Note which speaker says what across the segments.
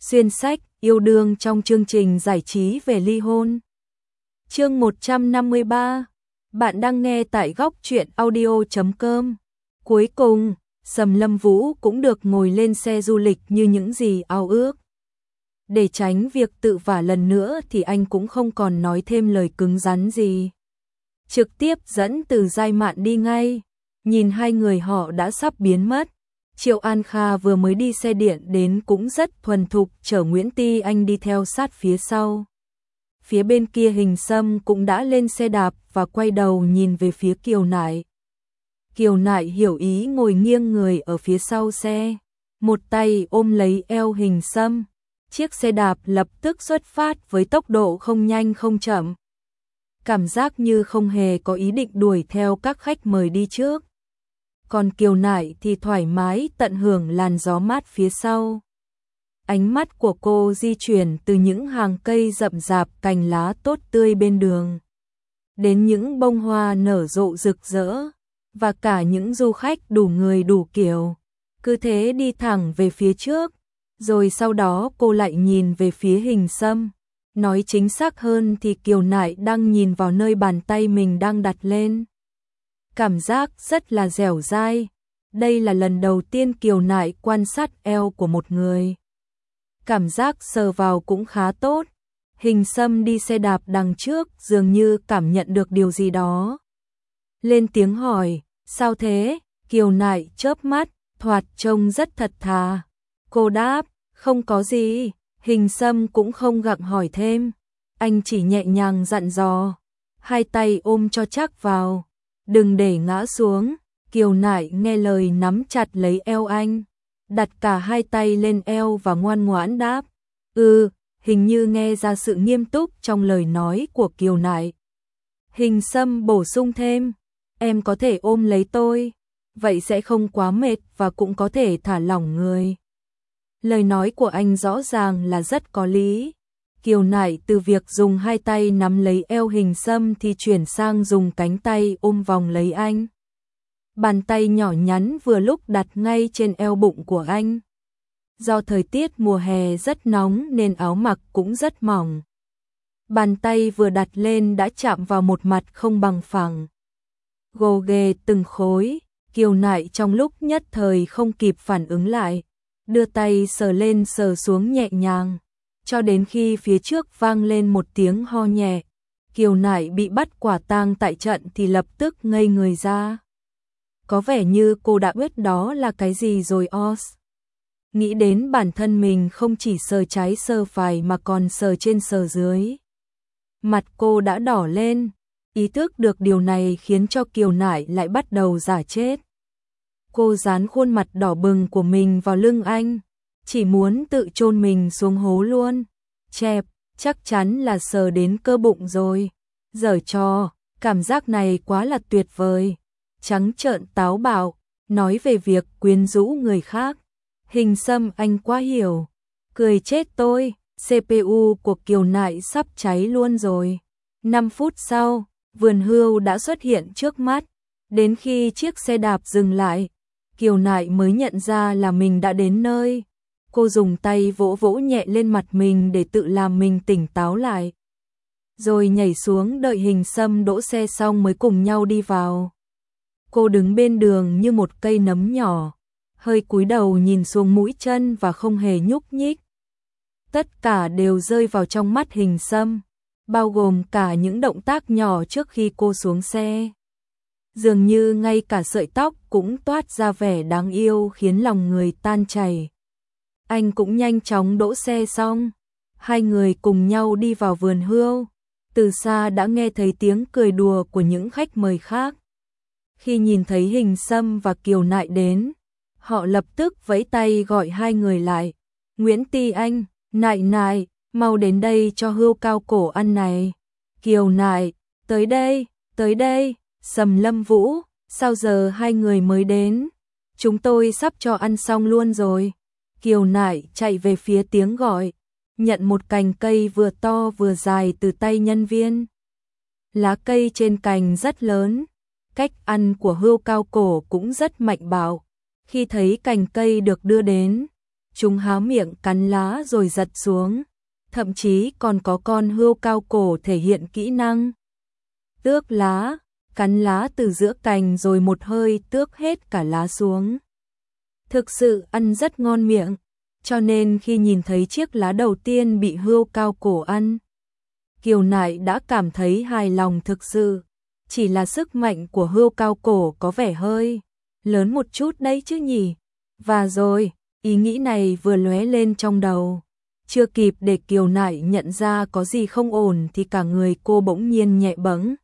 Speaker 1: Xuyên sách, yêu đương trong chương trình giải trí về ly hôn. Chương 153. Bạn đang nghe tại góc truyện audio.com. Cuối cùng, Sầm Lâm Vũ cũng được ngồi lên xe du lịch như những gì ao ước. Để tránh việc tự vả lần nữa thì anh cũng không còn nói thêm lời cứng rắn gì. Trực tiếp dẫn Từ Giai Mạn đi ngay. Nhìn hai người họ đã sắp biến mất. Triệu An Kha vừa mới đi xe điện đến cũng rất thuần thục chở Nguyễn Ti Anh đi theo sát phía sau. Phía bên kia Hình Sâm cũng đã lên xe đạp và quay đầu nhìn về phía Kiều Nại. Kiều Nại hiểu ý ngồi nghiêng người ở phía sau xe, một tay ôm lấy eo Hình Sâm. Chiếc xe đạp lập tức xuất phát với tốc độ không nhanh không chậm. Cảm giác như không hề có ý định đuổi theo các khách mời đi trước. Còn Kiều Nại thì thoải mái tận hưởng làn gió mát phía sau. Ánh mắt của cô di chuyển từ những hàng cây rậm rạp cành lá tốt tươi bên đường, đến những bông hoa nở rộ rực rỡ, và cả những du khách đủ người đủ kiểu. Cứ thế đi thẳng về phía trước, rồi sau đó cô lại nhìn về phía Hình Sâm. Nói chính xác hơn thì Kiều Nại đang nhìn vào nơi bàn tay mình đang đặt lên. Cảm giác rất là dẻo dai. Đây là lần đầu tiên Kiều Nại quan sát eo của một người. Cảm giác sờ vào cũng khá tốt. Hình Sâm đi xe đạp đằng trước dường như cảm nhận được điều gì đó. Lên tiếng hỏi, sao thế? Kiều Nại chớp mắt, thoạt trông rất thật thà. Cô đáp, không có gì. Hình Sâm cũng không gặng hỏi thêm. Anh chỉ nhẹ nhàng dặn dò, hai tay ôm cho chắc vào, đừng để ngã xuống. Kiều Nại nghe lời nắm chặt lấy eo anh, đặt cả hai tay lên eo và ngoan ngoãn đáp. Hình như nghe ra sự nghiêm túc trong lời nói của Kiều Nại. Hình Sâm bổ sung thêm, em có thể ôm lấy tôi, vậy sẽ không quá mệt và cũng có thể thả lỏng người. Lời nói của anh rõ ràng là rất có lý. Kiều Nại từ việc dùng hai tay nắm lấy eo Hình Sâm thì chuyển sang dùng cánh tay ôm vòng lấy anh. Bàn tay nhỏ nhắn vừa lúc đặt ngay trên eo bụng của anh. Do thời tiết mùa hè rất nóng nên áo mặc cũng rất mỏng. Bàn tay vừa đặt lên đã chạm vào một mặt không bằng phẳng. Gồ ghề từng khối, Kiều Nại trong lúc nhất thời không kịp phản ứng lại. Đưa tay sờ lên sờ xuống nhẹ nhàng, cho đến khi phía trước vang lên một tiếng ho nhẹ. Kiều Nại bị bắt quả tang tại trận thì lập tức ngây người ra. Có vẻ như cô đã biết đó là cái gì rồi os. Nghĩ đến bản thân mình không chỉ sờ trái sờ phải mà còn sờ trên sờ dưới. Mặt cô đã đỏ lên, ý thức được điều này khiến cho Kiều Nại lại bắt đầu giả chết. Cô dán khuôn mặt đỏ bừng của mình vào lưng anh, chỉ muốn tự chôn mình xuống hố luôn. Chẹp, chắc chắn là sờ đến cơ bụng rồi. Giở trò, cảm giác này quá là tuyệt vời. Trắng trợn táo bạo, nói về việc quyến rũ người khác. Hình Sâm anh quá hiểu. Cười chết tôi, CPU của Kiều Nại sắp cháy luôn rồi. 5 phút sau, vườn hươu đã xuất hiện trước mắt. Đến khi chiếc xe đạp dừng lại, Kiều Nại mới nhận ra là mình đã đến nơi. Cô dùng tay vỗ vỗ nhẹ lên mặt mình để tự làm mình tỉnh táo lại. Rồi nhảy xuống đợi Hình Sâm đỗ xe xong mới cùng nhau đi vào. Cô đứng bên đường như một cây nấm nhỏ, hơi cúi đầu nhìn xuống mũi chân và không hề nhúc nhích. Tất cả đều rơi vào trong mắt Hình Sâm, bao gồm cả những động tác nhỏ trước khi cô xuống xe. Dường như ngay cả sợi tóc cũng toát ra vẻ đáng yêu khiến lòng người tan chảy. Anh cũng nhanh chóng đỗ xe xong. Hai người cùng nhau đi vào vườn hươu. Từ xa đã nghe thấy tiếng cười đùa của những khách mời khác. Khi nhìn thấy Hình Sâm và Kiều Nại đến, họ lập tức vẫy tay gọi hai người lại. Nguyễn Ti Anh, Nại Nại, mau đến đây cho hươu cao cổ ăn này. Kiều Nại, tới đây, tới đây. Sầm Lâm Vũ, sao giờ hai người mới đến? Chúng tôi sắp cho ăn xong luôn rồi. Kiều Nại chạy về phía tiếng gọi, nhận một cành cây vừa to vừa dài từ tay nhân viên. Lá cây trên cành rất lớn, cách ăn của hươu cao cổ cũng rất mạnh bạo. Khi thấy cành cây được đưa đến, chúng há miệng cắn lá rồi giật xuống, thậm chí còn có con hươu cao cổ thể hiện kỹ năng tước lá, cắn lá từ giữa cành rồi một hơi tước hết cả lá xuống. Thực sự ăn rất ngon miệng, cho nên khi nhìn thấy chiếc lá đầu tiên bị hươu cao cổ ăn, Kiều Nại đã cảm thấy hài lòng thực sự. Chỉ là sức mạnh của hươu cao cổ có vẻ hơi lớn một chút đấy chứ nhỉ. Và rồi, ý nghĩ này vừa lóe lên trong đầu. Chưa kịp để Kiều Nại nhận ra có gì không ổn thì cả người cô bỗng nhiên nhẹ bẫng.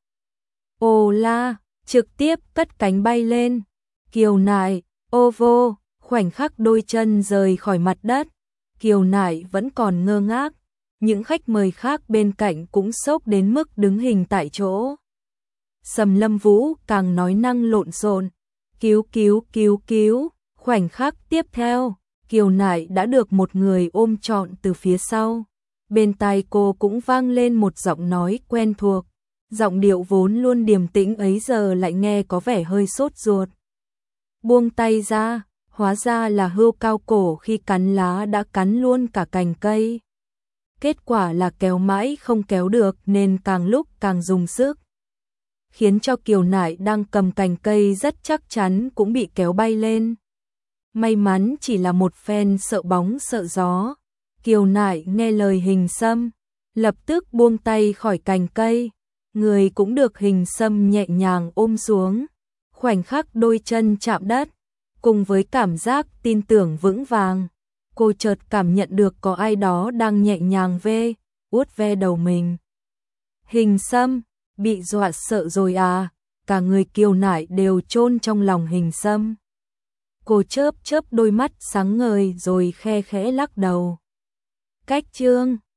Speaker 1: Ô la, trực tiếp cất cánh bay lên. Kiều Nại, ô vô, khoảnh khắc đôi chân rời khỏi mặt đất. Kiều Nại vẫn còn ngơ ngác. Những khách mời khác bên cạnh cũng sốc đến mức đứng hình tại chỗ. Sầm Lâm Vũ càng nói năng lộn xộn. Cứu cứu cứu cứu. Khoảnh khắc tiếp theo, Kiều Nại đã được một người ôm trọn từ phía sau. Bên tai cô cũng vang lên một giọng nói quen thuộc. Giọng điệu vốn luôn điềm tĩnh ấy giờ lại nghe có vẻ hơi sốt ruột. Buông tay ra, hóa ra là hươu cao cổ khi cắn lá đã cắn luôn cả cành cây. Kết quả là kéo mãi không kéo được nên càng lúc càng dùng sức, khiến cho Kiều Nại đang cầm cành cây rất chắc chắn cũng bị kéo bay lên. May mắn chỉ là một phen sợ bóng sợ gió. Kiều Nại nghe lời Hình Sâm, lập tức buông tay khỏi cành cây, người cũng được Hình Sâm nhẹ nhàng ôm xuống. Khoảnh khắc đôi chân chạm đất, cùng với cảm giác tin tưởng vững vàng, cô chợt cảm nhận được có ai đó đang nhẹ nhàng vuốt ve đầu mình. Hình Sâm, bị dọa sợ rồi à? Cả người Kiều Nại đều chôn trong lòng Hình Sâm. Cô chớp chớp đôi mắt sáng ngời rồi khe khẽ lắc đầu. Cách chương